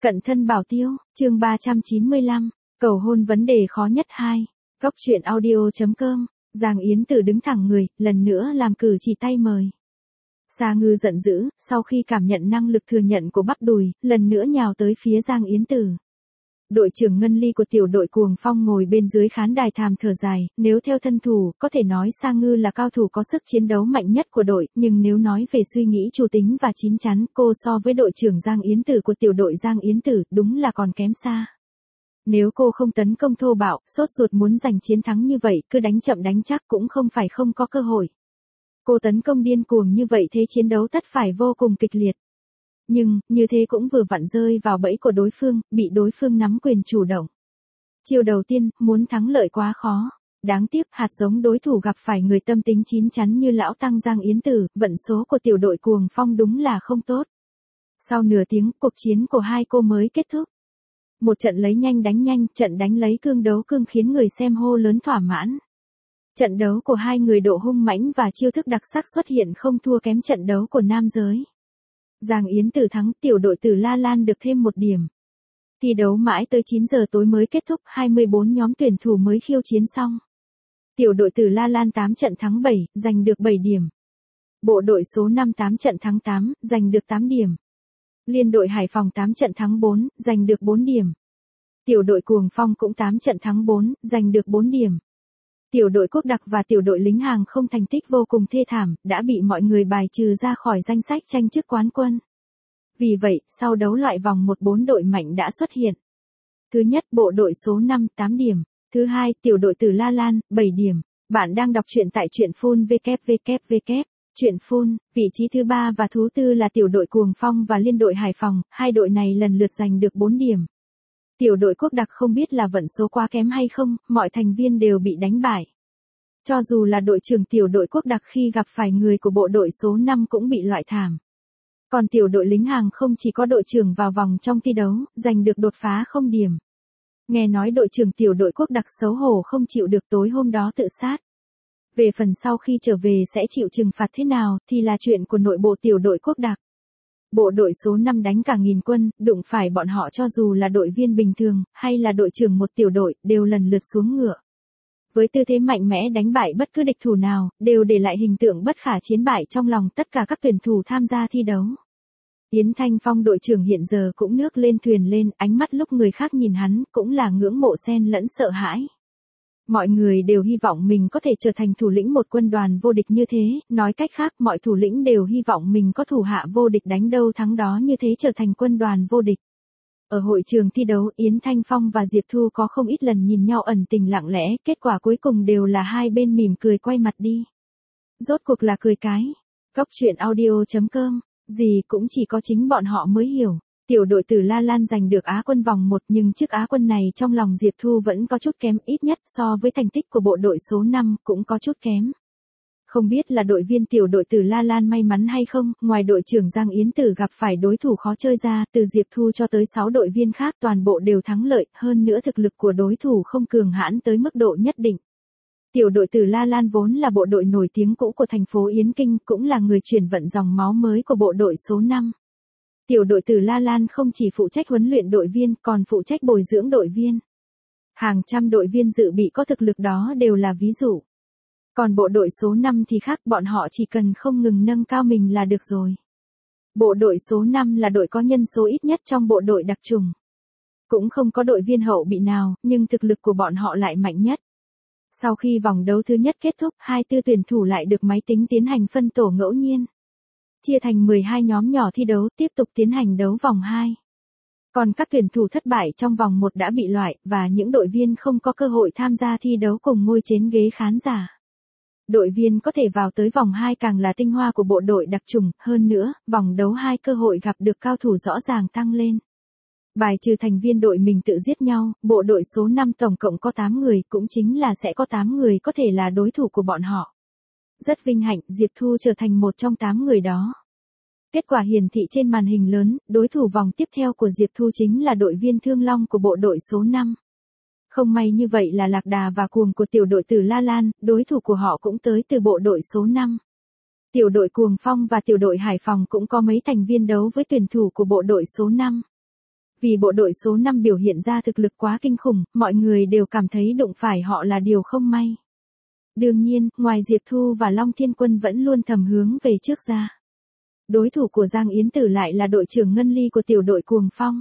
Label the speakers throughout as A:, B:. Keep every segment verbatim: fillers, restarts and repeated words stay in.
A: Cận thân bảo tiêu, chương ba trăm chín mươi lăm, cầu hôn vấn đề khó nhất hai. Góc truyện audio chấm com, Giang Yến Tử đứng thẳng người, lần nữa làm cử chỉ tay mời. Sa Ngư giận dữ, sau khi cảm nhận năng lực thừa nhận của bắp đùi, lần nữa nhào tới phía Giang Yến Tử. Đội trưởng Ngân Ly của tiểu đội Cuồng Phong ngồi bên dưới khán đài thàm thở dài, nếu theo thân thủ, có thể nói Sa Ngư là cao thủ có sức chiến đấu mạnh nhất của đội, nhưng nếu nói về suy nghĩ chủ tính và chín chắn, cô so với đội trưởng Giang Yến Tử của tiểu đội Giang Yến Tử, đúng là còn kém xa. Nếu cô không tấn công thô bạo, sốt ruột muốn giành chiến thắng như vậy, cứ đánh chậm đánh chắc cũng không phải không có cơ hội. Cô tấn công điên cuồng như vậy thế chiến đấu tất phải vô cùng kịch liệt. Nhưng, như thế cũng vừa vặn rơi vào bẫy của đối phương, bị đối phương nắm quyền chủ động. Chiêu đầu tiên, muốn thắng lợi quá khó. Đáng tiếc, hạt giống đối thủ gặp phải người tâm tính chín chắn như lão tăng Giang Yến Tử, vận số của tiểu đội Cuồng Phong đúng là không tốt. Sau nửa tiếng, cuộc chiến của hai cô mới kết thúc. Một trận lấy nhanh đánh nhanh, trận đánh lấy cương đấu cương khiến người xem hô lớn thỏa mãn. Trận đấu của hai người độ hung mãnh và chiêu thức đặc sắc xuất hiện không thua kém trận đấu của nam giới. Giang Yến Tử thắng, tiểu đội Tử La Lan được thêm một điểm. Thi đấu mãi tới chín giờ tối mới kết thúc, hai mươi bốn nhóm tuyển thủ mới khiêu chiến xong. Tiểu đội Tử La Lan tám trận thắng bảy, giành được bảy điểm. Bộ đội số năm tám trận thắng tám, giành được tám điểm. Liên đội Hải Phòng tám trận thắng bốn, giành được bốn điểm. Tiểu đội Cuồng Phong cũng tám trận thắng bốn, giành được bốn điểm. Tiểu đội Quốc Đặc và tiểu đội lính hàng không thành tích vô cùng thê thảm, đã bị mọi người bài trừ ra khỏi danh sách tranh chức quán quân. Vì vậy, sau đấu loại vòng một bốn đội mạnh đã xuất hiện. Thứ nhất, bộ đội số năm, tám điểm. Thứ hai, tiểu đội Tử La Lan, bảy điểm. Bạn đang đọc truyện tại truyện phun www. Truyện phun, vị trí thứ ba và thứ tư là tiểu đội Cuồng Phong và liên đội Hải Phòng, hai đội này lần lượt giành được bốn điểm. Tiểu đội Quốc Đặc không biết là vận số quá kém hay không, mọi thành viên đều bị đánh bại. Cho dù là đội trưởng tiểu đội Quốc Đặc khi gặp phải người của bộ đội số năm cũng bị loại thảm. Còn tiểu đội lính hàng không chỉ có đội trưởng vào vòng trong thi đấu, giành được đột phá không điểm. Nghe nói đội trưởng tiểu đội Quốc Đặc xấu hổ không chịu được tối hôm đó tự sát. Về phần sau khi trở về sẽ chịu trừng phạt thế nào thì là chuyện của nội bộ tiểu đội Quốc Đặc. Bộ đội số năm đánh cả nghìn quân, đụng phải bọn họ cho dù là đội viên bình thường, hay là đội trưởng một tiểu đội, đều lần lượt xuống ngựa. Với tư thế mạnh mẽ đánh bại bất cứ địch thủ nào, đều để lại hình tượng bất khả chiến bại trong lòng tất cả các tuyển thủ tham gia thi đấu. Yến Thanh Phong đội trưởng hiện giờ cũng nước lên thuyền lên, ánh mắt lúc người khác nhìn hắn, cũng là ngưỡng mộ xen lẫn sợ hãi. Mọi người đều hy vọng mình có thể trở thành thủ lĩnh một quân đoàn vô địch như thế, nói cách khác mọi thủ lĩnh đều hy vọng mình có thủ hạ vô địch đánh đâu thắng đó như thế trở thành quân đoàn vô địch. Ở hội trường thi đấu, Yến Thanh Phong và Diệp Thu có không ít lần nhìn nhau ẩn tình lặng lẽ, kết quả cuối cùng đều là hai bên mỉm cười quay mặt đi. Rốt cuộc là cười cái. Góc truyện audio chấm com, gì cũng chỉ có chính bọn họ mới hiểu. Tiểu đội Tử La Lan giành được Á quân vòng một nhưng chiếc Á quân này trong lòng Diệp Thu vẫn có chút kém, ít nhất so với thành tích của bộ đội số năm cũng có chút kém. Không biết là đội viên tiểu đội Tử La Lan may mắn hay không, ngoài đội trưởng Giang Yến Tử gặp phải đối thủ khó chơi ra, từ Diệp Thu cho tới sáu đội viên khác toàn bộ đều thắng lợi, hơn nữa thực lực của đối thủ không cường hãn tới mức độ nhất định. Tiểu đội Tử La Lan vốn là bộ đội nổi tiếng cũ của thành phố Yến Kinh, cũng là người chuyển vận dòng máu mới của bộ đội số năm. Tiểu đội Tử La Lan không chỉ phụ trách huấn luyện đội viên, còn phụ trách bồi dưỡng đội viên. Hàng trăm đội viên dự bị có thực lực đó đều là ví dụ. Còn bộ đội số năm thì khác, bọn họ chỉ cần không ngừng nâng cao mình là được rồi. Bộ đội số năm là đội có nhân số ít nhất trong bộ đội đặc chủng. Cũng không có đội viên hậu bị nào, nhưng thực lực của bọn họ lại mạnh nhất. Sau khi vòng đấu thứ nhất kết thúc, hai tư tuyển thủ lại được máy tính tiến hành phân tổ ngẫu nhiên. Chia thành mười hai nhóm nhỏ thi đấu, tiếp tục tiến hành đấu vòng hai. Còn các tuyển thủ thất bại trong vòng một đã bị loại, và những đội viên không có cơ hội tham gia thi đấu cùng ngồi trên ghế khán giả. Đội viên có thể vào tới vòng hai càng là tinh hoa của bộ đội đặc chủng, hơn nữa, vòng đấu hai cơ hội gặp được cao thủ rõ ràng tăng lên. Bài trừ thành viên đội mình tự giết nhau, bộ đội số năm tổng cộng có tám người, cũng chính là sẽ có tám người có thể là đối thủ của bọn họ. Rất vinh hạnh, Diệp Thu trở thành một trong tám người đó. Kết quả hiển thị trên màn hình lớn, đối thủ vòng tiếp theo của Diệp Thu chính là đội viên Thương Long của bộ đội số năm. Không may như vậy là Lạc Đà và Cuồng của tiểu đội Tử La Lan, đối thủ của họ cũng tới từ bộ đội số năm. Tiểu đội Cuồng Phong và tiểu đội Hải Phòng cũng có mấy thành viên đấu với tuyển thủ của bộ đội số năm. Vì bộ đội số năm biểu hiện ra thực lực quá kinh khủng, mọi người đều cảm thấy đụng phải họ là điều không may. Đương nhiên, ngoài Diệp Thu và Long Thiên Quân vẫn luôn thầm hướng về trước ra. Đối thủ của Giang Yến Tử lại là đội trưởng Ngân Ly của tiểu đội Cuồng Phong.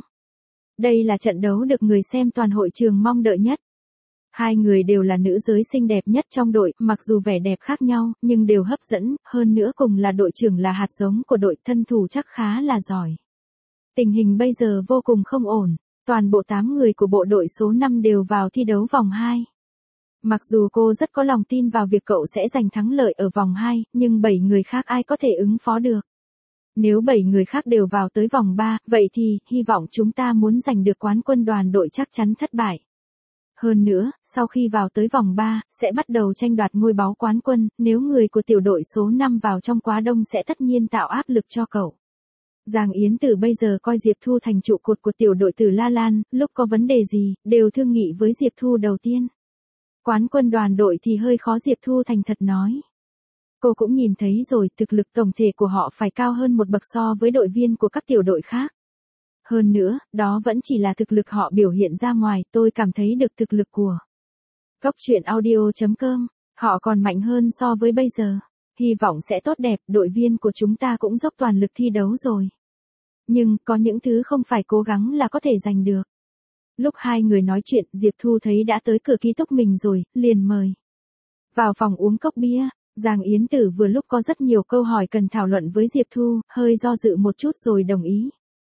A: Đây là trận đấu được người xem toàn hội trường mong đợi nhất. Hai người đều là nữ giới xinh đẹp nhất trong đội, mặc dù vẻ đẹp khác nhau, nhưng đều hấp dẫn, hơn nữa cùng là đội trưởng là hạt giống của đội, thân thủ chắc khá là giỏi. Tình hình bây giờ vô cùng không ổn, toàn bộ tám người của bộ đội số năm đều vào thi đấu vòng hai. Mặc dù cô rất có lòng tin vào việc cậu sẽ giành thắng lợi ở vòng hai, nhưng bảy người khác ai có thể ứng phó được. Nếu bảy người khác đều vào tới vòng ba, vậy thì, hy vọng chúng ta muốn giành được quán quân đoàn đội chắc chắn thất bại. Hơn nữa, sau khi vào tới vòng ba, sẽ bắt đầu tranh đoạt ngôi báu quán quân, nếu người của tiểu đội số năm vào trong quá đông sẽ tất nhiên tạo áp lực cho cậu. Giang Yến Tử bây giờ coi Diệp Thu thành trụ cột của tiểu đội Tử La Lan, lúc có vấn đề gì, đều thương nghị với Diệp Thu đầu tiên. Quán quân đoàn đội thì hơi khó, Diệp Thu thành thật nói. Cô cũng nhìn thấy rồi, thực lực tổng thể của họ phải cao hơn một bậc so với đội viên của các tiểu đội khác. Hơn nữa, đó vẫn chỉ là thực lực họ biểu hiện ra ngoài, tôi cảm thấy được thực lực của Cốc truyện audio chấm com, họ còn mạnh hơn so với bây giờ. Hy vọng sẽ tốt đẹp, đội viên của chúng ta cũng dốc toàn lực thi đấu rồi. Nhưng, có những thứ không phải cố gắng là có thể giành được. Lúc hai người nói chuyện, Diệp Thu thấy đã tới cửa ký túc mình rồi, liền mời vào phòng uống cốc bia. Giang Yến Tử vừa lúc có rất nhiều câu hỏi cần thảo luận với Diệp Thu, hơi do dự một chút rồi đồng ý.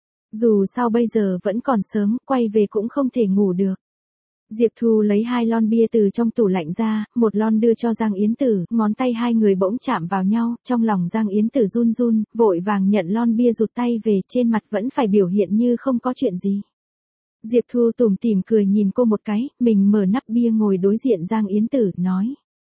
A: Dù sao bây giờ vẫn còn sớm, quay về cũng không thể ngủ được. Diệp Thu lấy hai lon bia từ trong tủ lạnh ra, một lon đưa cho Giang Yến Tử, ngón tay hai người bỗng chạm vào nhau, trong lòng Giang Yến Tử run run, vội vàng nhận lon bia rụt tay về, trên mặt vẫn phải biểu hiện như không có chuyện gì. Diệp Thu tủm tỉm cười nhìn cô một cái, mình mở nắp bia ngồi đối diện Giang Yến Tử, nói.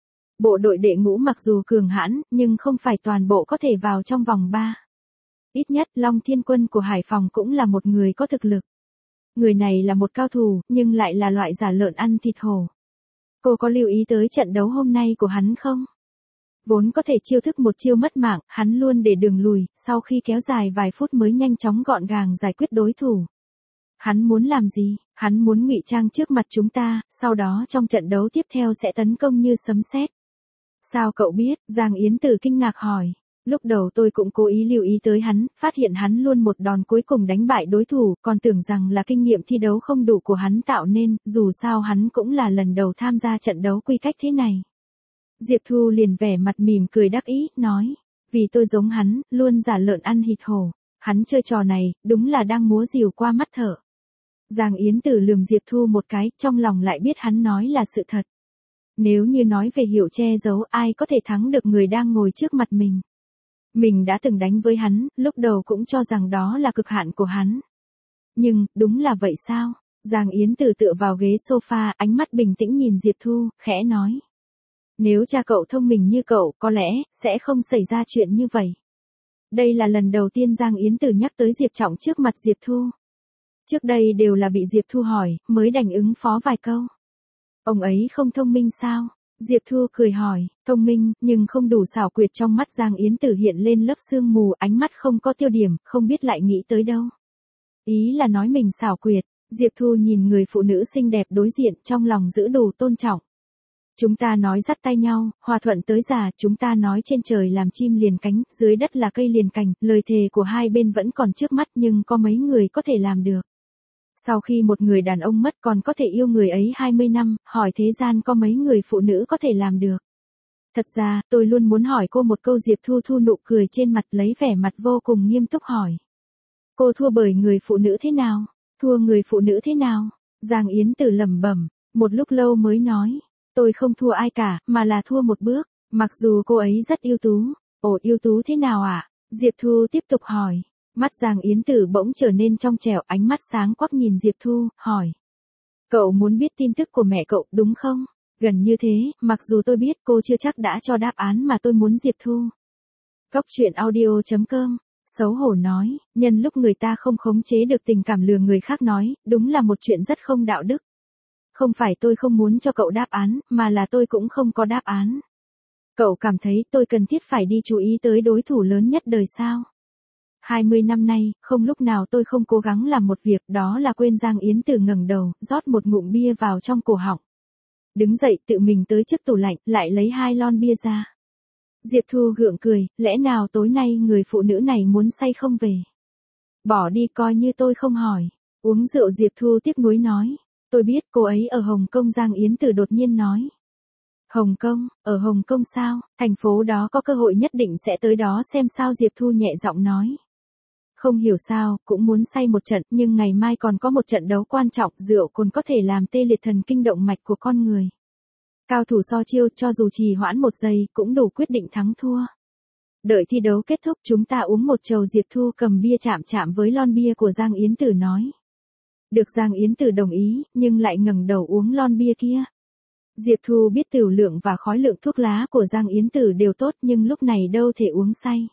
A: Bộ đội đệ ngũ mặc dù cường hãn, nhưng không phải toàn bộ có thể vào trong vòng ba. Ít nhất Long Thiên Quân của Hải Phòng cũng là một người có thực lực. Người này là một cao thủ, nhưng lại là loại giả lợn ăn thịt hổ. Cô có lưu ý tới trận đấu hôm nay của hắn không? Vốn có thể chiêu thức một chiêu mất mạng, hắn luôn để đường lùi, sau khi kéo dài vài phút mới nhanh chóng gọn gàng giải quyết đối thủ. Hắn muốn làm gì? Hắn muốn ngụy trang trước mặt chúng ta, sau đó trong trận đấu tiếp theo sẽ tấn công như sấm sét. Sao cậu biết? Giang Yến Tử kinh ngạc hỏi. Lúc đầu tôi cũng cố ý lưu ý tới hắn, phát hiện hắn luôn một đòn cuối cùng đánh bại đối thủ, còn tưởng rằng là kinh nghiệm thi đấu không đủ của hắn tạo nên, dù sao hắn cũng là lần đầu tham gia trận đấu quy cách thế này. Diệp Thu liền vẻ mặt mỉm cười đắc ý, nói, vì tôi giống hắn, luôn giả lợn ăn thịt hổ. Hắn chơi trò này, đúng là đang múa rìu qua mắt thợ. Giang Yến Tử lườm Diệp Thu một cái, trong lòng lại biết hắn nói là sự thật. Nếu như nói về hiểu che giấu, ai có thể thắng được người đang ngồi trước mặt mình. Mình đã từng đánh với hắn, lúc đầu cũng cho rằng đó là cực hạn của hắn. Nhưng, đúng là vậy sao? Giang Yến Tử tựa vào ghế sofa, ánh mắt bình tĩnh nhìn Diệp Thu, khẽ nói. Nếu cha cậu thông minh như cậu, có lẽ, sẽ không xảy ra chuyện như vậy. Đây là lần đầu tiên Giang Yến Tử nhắc tới Diệp Trọng trước mặt Diệp Thu. Trước đây đều là bị Diệp Thu hỏi, mới đành ứng phó vài câu. Ông ấy không thông minh sao? Diệp Thu cười hỏi, thông minh, nhưng không đủ xảo quyệt. Trong mắt Giang Yến Tử hiện lên lớp sương mù, ánh mắt không có tiêu điểm, không biết lại nghĩ tới đâu. Ý là nói mình xảo quyệt. Diệp Thu nhìn người phụ nữ xinh đẹp đối diện, trong lòng giữ đủ tôn trọng. Chúng ta nói dắt tay nhau, hòa thuận tới già, chúng ta nói trên trời làm chim liền cánh, dưới đất là cây liền cành, lời thề của hai bên vẫn còn trước mắt nhưng có mấy người có thể làm được. Sau khi một người đàn ông mất còn có thể yêu người ấy hai mươi năm, hỏi thế gian có mấy người phụ nữ có thể làm được. Thật ra, tôi luôn muốn hỏi cô một câu. Diệp Thu thu nụ cười trên mặt, lấy vẻ mặt vô cùng nghiêm túc hỏi. Cô thua bởi người phụ nữ thế nào? Thua người phụ nữ thế nào? Giang Yến Tử lẩm bẩm, một lúc lâu mới nói. Tôi không thua ai cả, mà là thua một bước, mặc dù cô ấy rất ưu tú. Ồ, ưu tú thế nào ạ? À? Diệp Thu tiếp tục hỏi. Mắt Giang Yến Tử bỗng trở nên trong trẻo, ánh mắt sáng quắc nhìn Diệp Thu, hỏi. Cậu muốn biết tin tức của mẹ cậu, đúng không? Gần như thế, mặc dù tôi biết cô chưa chắc đã cho đáp án mà tôi muốn. Diệp Thu. Cốc truyện audio chấm com, xấu hổ nói, nhân lúc người ta không khống chế được tình cảm lừa người khác nói, đúng là một chuyện rất không đạo đức. Không phải tôi không muốn cho cậu đáp án, mà là tôi cũng không có đáp án. Cậu cảm thấy tôi cần thiết phải đi chú ý tới đối thủ lớn nhất đời sao? hai mươi năm nay, không lúc nào tôi không cố gắng làm một việc, đó là quên Giang Yến Tử ngẩng đầu, rót một ngụm bia vào trong cổ họng. Đứng dậy tự mình tới trước tủ lạnh, lại lấy hai lon bia ra. Diệp Thu gượng cười, lẽ nào tối nay người phụ nữ này muốn say không về? Bỏ đi coi như tôi không hỏi. Uống rượu Diệp Thu tiếc nuối nói. Tôi biết cô ấy ở Hồng Kông. Giang Yến Tử đột nhiên nói. Hồng Kông, ở Hồng Kông sao? Thành phố đó có cơ hội nhất định sẽ tới đó xem sao. Diệp Thu nhẹ giọng nói. Không hiểu sao, cũng muốn say một trận, nhưng ngày mai còn có một trận đấu quan trọng, rượu cồn có thể làm tê liệt thần kinh động mạch của con người. Cao thủ so chiêu, cho dù trì hoãn một giây, cũng đủ quyết định thắng thua. Đợi thi đấu kết thúc chúng ta uống một chầu. Diệp Thu cầm bia chạm chạm với lon bia của Giang Yến Tử nói. Được. Giang Yến Tử đồng ý, nhưng lại ngẩng đầu uống lon bia kia. Diệp Thu biết tửu lượng và khói lượng thuốc lá của Giang Yến Tử đều tốt, nhưng lúc này đâu thể uống say.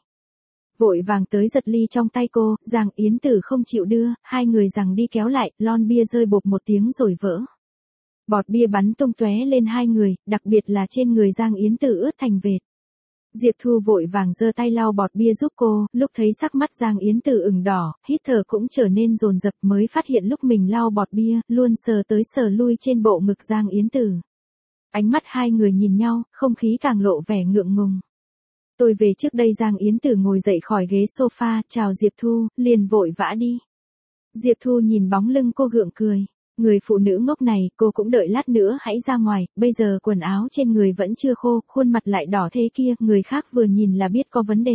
A: Vội vàng tới giật ly trong tay cô, Giang Yến Tử không chịu đưa, hai người giằng đi kéo lại, lon bia rơi bộp một tiếng rồi vỡ. Bọt bia bắn tung tóe lên hai người, đặc biệt là trên người Giang Yến Tử ướt thành vệt. Diệp Thu vội vàng giơ tay lau bọt bia giúp cô, lúc thấy sắc mắt Giang Yến Tử ửng đỏ, hít thở cũng trở nên dồn dập, mới phát hiện lúc mình lau bọt bia, luôn sờ tới sờ lui trên bộ ngực Giang Yến Tử. Ánh mắt hai người nhìn nhau, không khí càng lộ vẻ ngượng ngùng. Tôi về trước đây. Giang Yến Tử ngồi dậy khỏi ghế sofa, chào Diệp Thu, liền vội vã đi. Diệp Thu nhìn bóng lưng cô gượng cười. Người phụ nữ ngốc này, cô cũng đợi lát nữa hãy ra ngoài, bây giờ quần áo trên người vẫn chưa khô, khuôn mặt lại đỏ thế kia, người khác vừa nhìn là biết có vấn đề.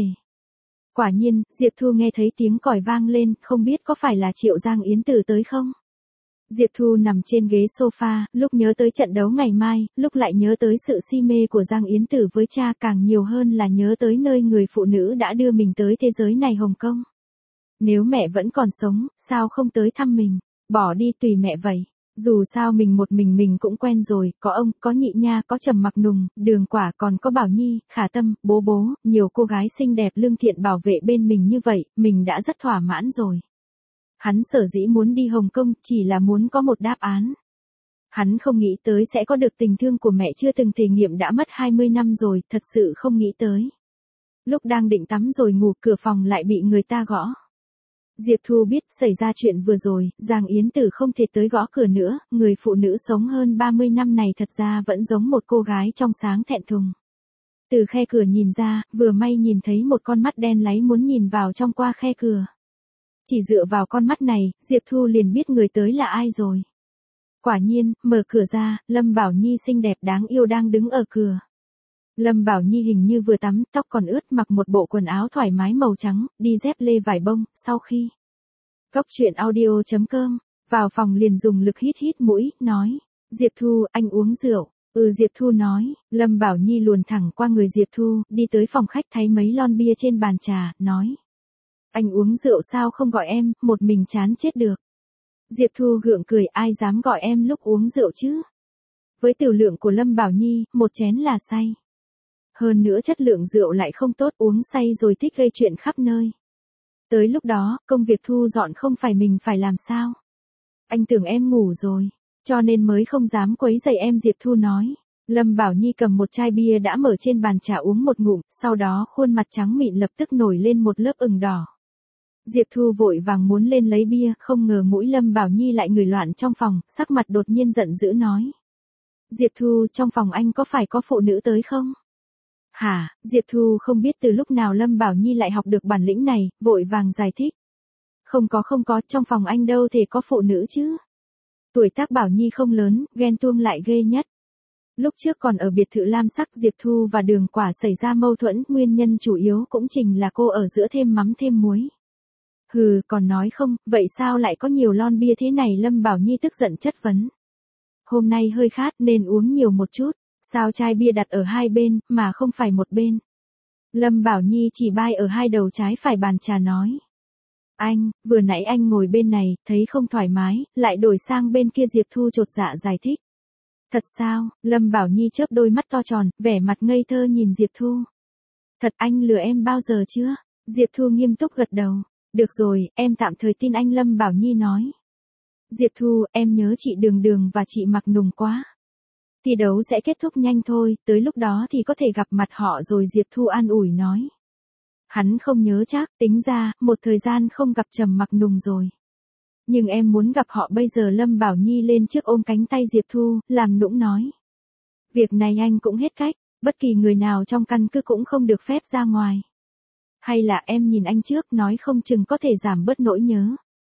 A: Quả nhiên, Diệp Thu nghe thấy tiếng còi vang lên, không biết có phải là Triệu Giang Yến Tử tới không? Diệp Thu nằm trên ghế sofa, lúc nhớ tới trận đấu ngày mai, lúc lại nhớ tới sự si mê của Giang Yến Tử với cha, càng nhiều hơn là nhớ tới nơi người phụ nữ đã đưa mình tới thế giới này, Hồng Kông. Nếu mẹ vẫn còn sống, sao không tới thăm mình? Bỏ đi tùy mẹ vậy. Dù sao mình một mình mình cũng quen rồi, có ông, có Nhị Nha, có Trầm Mặc Nùng, Đường Quả, còn có Bảo Nhi, Khả Tâm, bố bố, nhiều cô gái xinh đẹp lương thiện bảo vệ bên mình như vậy, mình đã rất thỏa mãn rồi. Hắn sở dĩ muốn đi Hồng Kông, chỉ là muốn có một đáp án. Hắn không nghĩ tới sẽ có được tình thương của mẹ chưa từng thể nghiệm, đã mất hai mươi năm rồi, thật sự không nghĩ tới. Lúc đang định tắm rồi ngủ, cửa phòng lại bị người ta gõ. Diệp Thu biết xảy ra chuyện vừa rồi, Giang Yến Tử không thể tới gõ cửa nữa, người phụ nữ sống hơn ba mươi năm này thật ra vẫn giống một cô gái trong sáng thẹn thùng. Từ khe cửa nhìn ra, vừa may nhìn thấy một con mắt đen láy muốn nhìn vào trong qua khe cửa. Chỉ dựa vào con mắt này, Diệp Thu liền biết người tới là ai rồi. Quả nhiên, mở cửa ra, Lâm Bảo Nhi xinh đẹp đáng yêu đang đứng ở cửa. Lâm Bảo Nhi hình như vừa tắm, tóc còn ướt, mặc một bộ quần áo thoải mái màu trắng, đi dép lê vải bông, sau khi Cốc truyện audio chấm com, vào phòng liền dùng lực hít hít mũi, nói, Diệp Thu, anh uống rượu. Ừ, Diệp Thu nói. Lâm Bảo Nhi luồn thẳng qua người Diệp Thu, đi tới phòng khách thấy mấy lon bia trên bàn trà, nói. Anh uống rượu sao không gọi em, một mình chán chết được. Diệp Thu gượng cười, ai dám gọi em lúc uống rượu chứ. Với tiểu lượng của Lâm Bảo Nhi, một chén là say. Hơn nữa chất lượng rượu lại không tốt, uống say rồi thích gây chuyện khắp nơi. Tới lúc đó, công việc thu dọn không phải mình phải làm sao. Anh tưởng em ngủ rồi, cho nên mới không dám quấy rầy em, Diệp Thu nói. Lâm Bảo Nhi cầm một chai bia đã mở trên bàn trà uống một ngụm, sau đó khuôn mặt trắng mịn lập tức nổi lên một lớp ửng đỏ. Diệp Thu vội vàng muốn lên lấy bia, không ngờ mũi Lâm Bảo Nhi lại ngửi loạn trong phòng, sắc mặt đột nhiên giận dữ nói. Diệp Thu, trong phòng anh có phải có phụ nữ tới không? Hả? Diệp Thu không biết từ lúc nào Lâm Bảo Nhi lại học được bản lĩnh này, vội vàng giải thích. Không có không có, trong phòng anh đâu thể có phụ nữ chứ. Tuổi tác Bảo Nhi không lớn, ghen tuông lại ghê nhất. Lúc trước còn ở biệt thự lam sắc, Diệp Thu và Đường Quả xảy ra mâu thuẫn, nguyên nhân chủ yếu cũng chính là cô ở giữa thêm mắm thêm muối. Hừ, còn nói không, vậy sao lại có nhiều lon bia thế này? Lâm Bảo Nhi tức giận chất vấn. Hôm nay hơi khát nên uống nhiều một chút, sao chai bia đặt ở hai bên, mà không phải một bên? Lâm Bảo Nhi chỉ bai ở hai đầu trái phải bàn trà nói. Anh, vừa nãy anh ngồi bên này, thấy không thoải mái, lại đổi sang bên kia. Diệp Thu chột dạ giải thích. Thật sao? Lâm Bảo Nhi chớp đôi mắt to tròn, vẻ mặt ngây thơ nhìn Diệp Thu. Thật, anh lừa em bao giờ chưa? Diệp Thu nghiêm túc gật đầu. Được rồi, em tạm thời tin anh, Lâm Bảo Nhi nói. Diệp Thu, em nhớ chị Đường Đường và chị Mặc Nùng quá. Thi đấu sẽ kết thúc nhanh thôi, tới lúc đó thì có thể gặp mặt họ rồi, Diệp Thu an ủi nói. Hắn không nhớ chắc, tính ra, một thời gian không gặp Trầm Mặc Nùng rồi. Nhưng em muốn gặp họ bây giờ. Lâm Bảo Nhi lên trước ôm cánh tay Diệp Thu, làm nũng nói. Việc này anh cũng hết cách, bất kỳ người nào trong căn cứ cũng không được phép ra ngoài. Hay là em nhìn anh trước, nói không chừng có thể giảm bớt nỗi nhớ.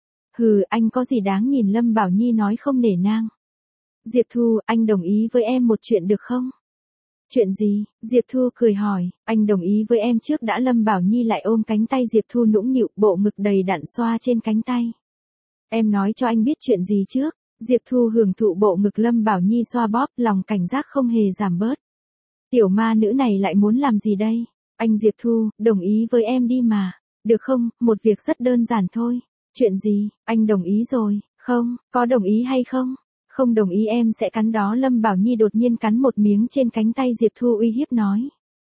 A: Hừ, anh có gì đáng nhìn. Lâm Bảo Nhi nói không nể nang. Diệp Thu, anh đồng ý với em một chuyện được không? Chuyện gì? Diệp Thu cười hỏi, anh đồng ý với em trước đã. Lâm Bảo Nhi lại ôm cánh tay Diệp Thu nũng nịu, bộ ngực đầy đặn xoa trên cánh tay. Em nói cho anh biết chuyện gì trước? Diệp Thu hưởng thụ bộ ngực Lâm Bảo Nhi xoa bóp, lòng cảnh giác không hề giảm bớt. Tiểu ma nữ này lại muốn làm gì đây? Anh Diệp Thu, đồng ý với em đi mà. Được không, một việc rất đơn giản thôi. Chuyện gì? Anh đồng ý rồi, không, có đồng ý hay không? Không đồng ý em sẽ cắn đó. Lâm Bảo Nhi đột nhiên cắn một miếng trên cánh tay Diệp Thu uy hiếp nói.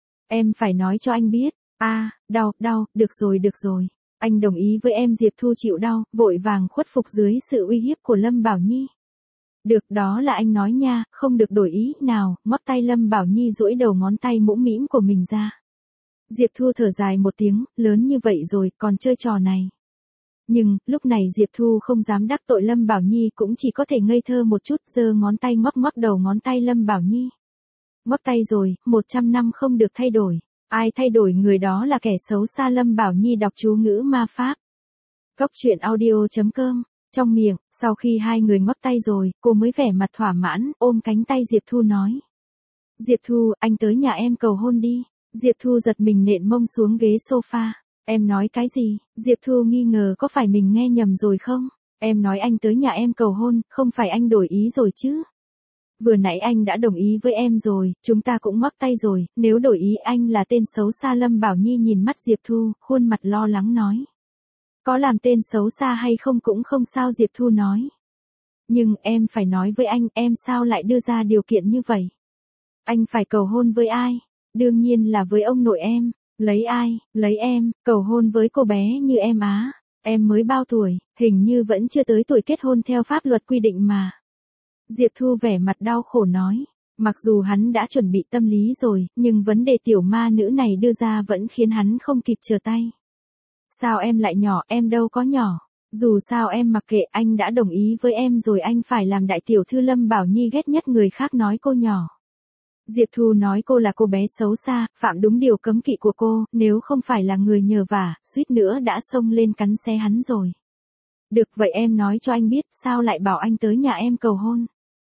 A: Em phải nói cho anh biết. A, à, đau, đau, được rồi được rồi. Anh đồng ý với em. Diệp Thu chịu đau, vội vàng khuất phục dưới sự uy hiếp của Lâm Bảo Nhi. Được, đó là anh nói nha, không được đổi ý. Nào, ngót tay. Lâm Bảo Nhi duỗi đầu ngón tay mũm mĩm của mình ra. Diệp Thu thở dài một tiếng, lớn như vậy rồi, còn chơi trò này. Nhưng, lúc này Diệp Thu không dám đắc tội Lâm Bảo Nhi, cũng chỉ có thể ngây thơ một chút, giơ ngón tay ngoắc ngoắc đầu ngón tay Lâm Bảo Nhi. Ngoắc tay rồi, một trăm năm không được thay đổi. Ai thay đổi người đó là kẻ xấu xa. Lâm Bảo Nhi đọc chú ngữ ma pháp. Cốc truyện audio chấm com. Trong miệng, sau khi hai người ngoắc tay rồi, cô mới vẻ mặt thỏa mãn, ôm cánh tay Diệp Thu nói. Diệp Thu, anh tới nhà em cầu hôn đi. Diệp Thu giật mình nện mông xuống ghế sofa. Em nói cái gì? Diệp Thu nghi ngờ có phải mình nghe nhầm rồi không? Em nói anh tới nhà em cầu hôn, không phải anh đổi ý rồi chứ? Vừa nãy anh đã đồng ý với em rồi, chúng ta cũng ngoắc tay rồi, nếu đổi ý anh là tên xấu xa. Lâm Bảo Nhi nhìn mắt Diệp Thu, khuôn mặt lo lắng nói. Có làm tên xấu xa hay không cũng không sao. Diệp Thu nói. Nhưng em phải nói với anh, em sao lại đưa ra điều kiện như vậy? Anh phải cầu hôn với ai? Đương nhiên là với ông nội em. Lấy ai? Lấy em, cầu hôn với cô bé như em á. Em mới bao tuổi, hình như vẫn chưa tới tuổi kết hôn theo pháp luật quy định mà. Diệp Thu vẻ mặt đau khổ nói. Mặc dù hắn đã chuẩn bị tâm lý rồi, nhưng vấn đề tiểu ma nữ này đưa ra vẫn khiến hắn không kịp trở tay. Sao em lại nhỏ? Em đâu có nhỏ. Dù sao em mặc kệ, anh đã đồng ý với em rồi, anh phải làm đại tiểu thư. Lâm Bảo Nhi ghét nhất người khác nói cô nhỏ. Diệp Thu nói cô là cô bé xấu xa, phạm đúng điều cấm kỵ của cô, nếu không phải là người nhờ vả, suýt nữa đã xông lên cắn xé hắn rồi. Được, vậy em nói cho anh biết, sao lại bảo anh tới nhà em cầu hôn?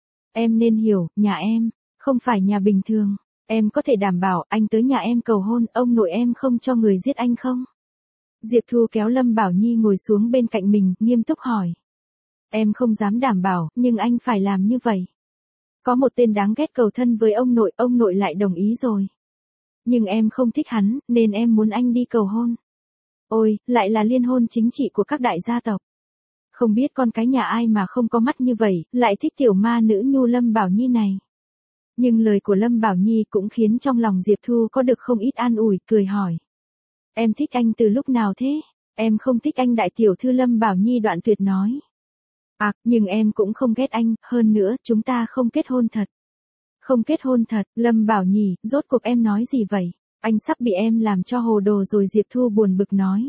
A: Em nên hiểu, nhà em, không phải nhà bình thường. Em có thể đảm bảo anh tới nhà em cầu hôn, ông nội em không cho người giết anh không? Diệp Thu kéo Lâm Bảo Nhi ngồi xuống bên cạnh mình, nghiêm túc hỏi. Em không dám đảm bảo, nhưng anh phải làm như vậy. Có một tên đáng ghét cầu thân với ông nội, ông nội lại đồng ý rồi. Nhưng em không thích hắn, nên em muốn anh đi cầu hôn. Ôi, lại là liên hôn chính trị của các đại gia tộc. Không biết con cái nhà ai mà không có mắt như vậy, lại thích tiểu ma nữ nhu Lâm Bảo Nhi này. Nhưng lời của Lâm Bảo Nhi cũng khiến trong lòng Diệp Thu có được không ít an ủi, cười hỏi. Em thích anh từ lúc nào thế? Em không thích anh đại tiểu thư. Lâm Bảo Nhi đoạn tuyệt nói. À, nhưng em cũng không ghét anh, hơn nữa, chúng ta không kết hôn thật. Không kết hôn thật, Lâm Bảo Nhi, rốt cuộc em nói gì vậy? Anh sắp bị em làm cho hồ đồ rồi. Diệp Thu buồn bực nói.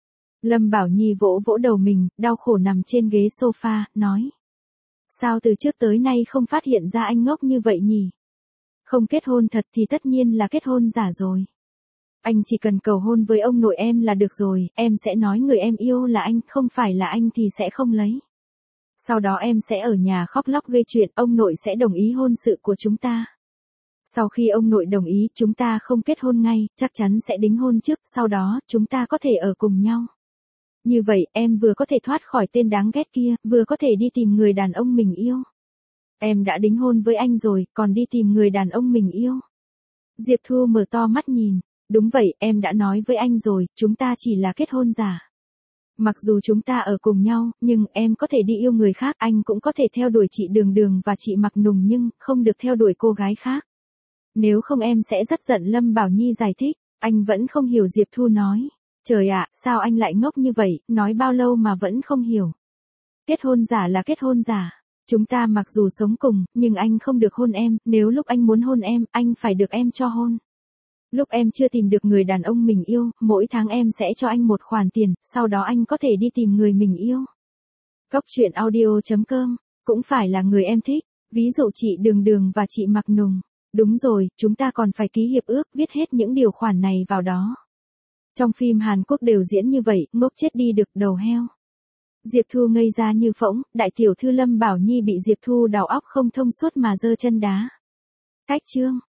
A: Lâm Bảo Nhi vỗ vỗ đầu mình, đau khổ nằm trên ghế sofa, nói. Sao từ trước tới nay không phát hiện ra anh ngốc như vậy nhỉ? Không kết hôn thật thì tất nhiên là kết hôn giả rồi. Anh chỉ cần cầu hôn với ông nội em là được rồi, em sẽ nói người em yêu là anh, không phải là anh thì sẽ không lấy. Sau đó em sẽ ở nhà khóc lóc gây chuyện, ông nội sẽ đồng ý hôn sự của chúng ta. Sau khi ông nội đồng ý, chúng ta không kết hôn ngay, chắc chắn sẽ đính hôn trước, sau đó, chúng ta có thể ở cùng nhau. Như vậy, em vừa có thể thoát khỏi tên đáng ghét kia, vừa có thể đi tìm người đàn ông mình yêu. Em đã đính hôn với anh rồi, còn đi tìm người đàn ông mình yêu. Diệp Thu mở to mắt nhìn. Đúng vậy, em đã nói với anh rồi, chúng ta chỉ là kết hôn giả. Mặc dù chúng ta ở cùng nhau, nhưng em có thể đi yêu người khác, anh cũng có thể theo đuổi chị Đường Đường và chị Mặc Nùng nhưng không được theo đuổi cô gái khác. Nếu không em sẽ rất giận. Lâm Bảo Nhi giải thích, anh vẫn không hiểu. Diệp Thu nói. Trời ạ, sao anh lại ngốc như vậy, nói bao lâu mà vẫn không hiểu. Kết hôn giả là kết hôn giả. Chúng ta mặc dù sống cùng, nhưng anh không được hôn em, nếu lúc anh muốn hôn em, anh phải được em cho hôn. Lúc em chưa tìm được người đàn ông mình yêu, mỗi tháng em sẽ cho anh một khoản tiền, sau đó anh có thể đi tìm người mình yêu. Cốc truyện audio chấm com, cũng phải là người em thích, ví dụ chị Đường Đường và chị Mạc Nùng. Đúng rồi, chúng ta còn phải ký hiệp ước, viết hết những điều khoản này vào đó. Trong phim Hàn Quốc đều diễn như vậy, ngốc chết đi được đầu heo. Diệp Thu ngây ra như phỗng, đại tiểu thư Lâm Bảo Nhi bị Diệp Thu đầu óc không thông suốt mà giơ chân đá. Cách chương